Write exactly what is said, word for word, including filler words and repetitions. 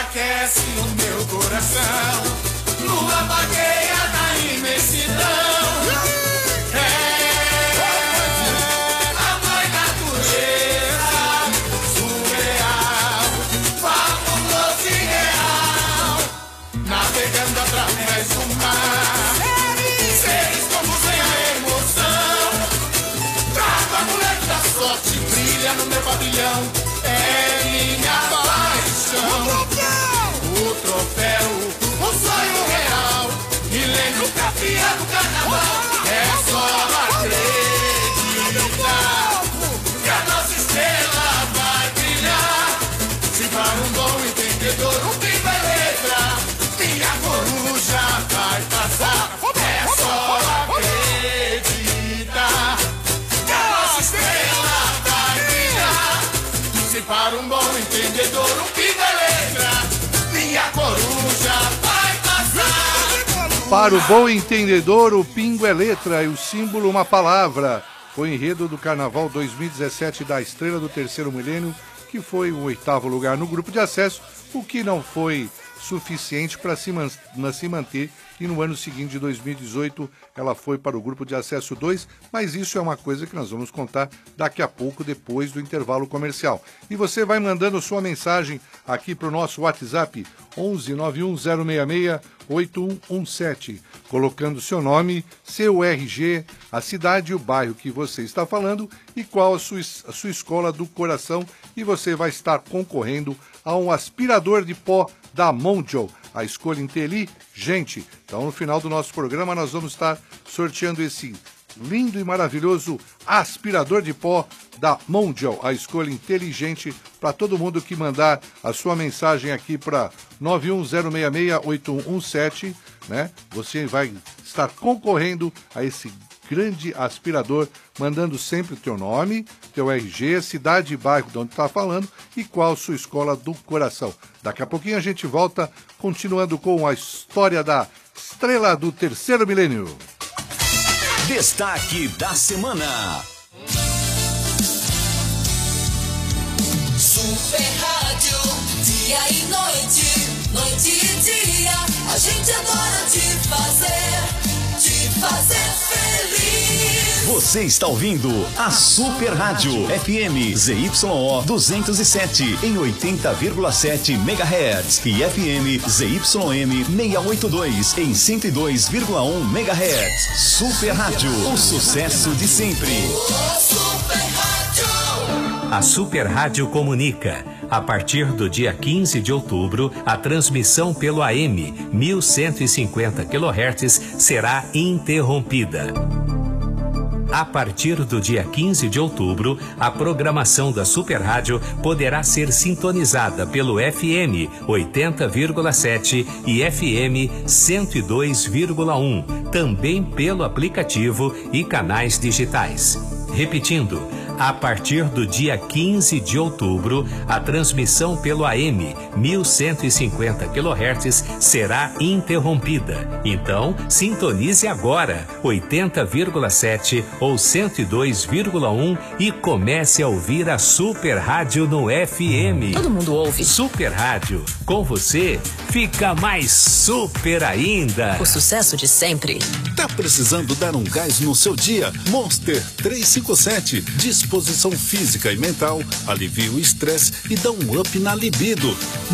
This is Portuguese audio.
aquece o meu coração. Lua vagueia na imensidão. É a mãe natureza, surreal, fabuloso e real, navegando através do mar. Seres como sem a emoção. Trago a mulher da sorte, brilha no meu pavilhão. É minha paixão. O troféu, o sonho real, milênio campeão do carnaval. É só acreditar que a nossa estrela vai brilhar. Se para um bom entendedor, um pingo é letra, minha coruja vai passar. É só acreditar que a nossa estrela vai brilhar. Se para um bom entendedor, um pingo é letra, minha coruja vai passar. Para o bom entendedor, o pingo é letra e o símbolo uma palavra. Foi o enredo do Carnaval dois mil e dezessete da Estrela do Terceiro Milênio, que foi o oitavo lugar no grupo de acesso, o que não foi suficiente para se, man se manter, e no ano seguinte, de dois mil e dezoito, ela foi para o grupo de acesso dois, mas isso é uma coisa que nós vamos contar daqui a pouco, depois do intervalo comercial. E você vai mandando sua mensagem aqui para o nosso WhatsApp, onze nove um zero seis seis oito um um sete, colocando seu nome, seu R G, a cidade e o bairro que você está falando e qual a sua, a sua escola do coração, e você vai estar concorrendo a um aspirador de pó da Mondial, a escolha inteligente. Então, no final do nosso programa, nós vamos estar sorteando esse lindo e maravilhoso aspirador de pó da Mondial, a escolha inteligente, para todo mundo que mandar a sua mensagem aqui para nove um zero seis seis oito um um sete, né? Você vai estar concorrendo a esse grande aspirador, mandando sempre o teu nome, teu R G, cidade e bairro de onde está falando e qual sua escola do coração. Daqui a pouquinho a gente volta, continuando com a história da Estrela do Terceiro Milênio. Destaque da semana. Super Rádio, dia e noite, noite e dia, a gente adora te fazer, te fazer feliz. Você está ouvindo a Super Rádio F M Z Y O duzentos e sete em oitenta vírgula sete megahertz e F M Z Y M seiscentos e oitenta e dois em cento e dois vírgula um megahertz. Super Rádio, o sucesso de sempre. Super Rádio. A Super Rádio comunica. A partir do dia quinze de outubro, a transmissão pelo A M mil cento e cinquenta quilohertz será interrompida. A partir do dia quinze de outubro, a programação da Super Rádio poderá ser sintonizada pelo F M oitenta vírgula sete e F M cento e dois vírgula um, também pelo aplicativo e canais digitais. Repetindo, a partir do dia quinze de outubro, a transmissão pelo A M mil cento e cinquenta quilohertz será interrompida. Então, sintonize agora oitenta vírgula sete ou cento e dois vírgula um e comece a ouvir a Super Rádio no F M. Todo mundo ouve. Super Rádio, com você, fica mais super ainda. O sucesso de sempre. Tá precisando dar um gás no seu dia? Monster trezentos e cinquenta e sete. Disposição física e mental, alivia o estresse e dá um up na libido.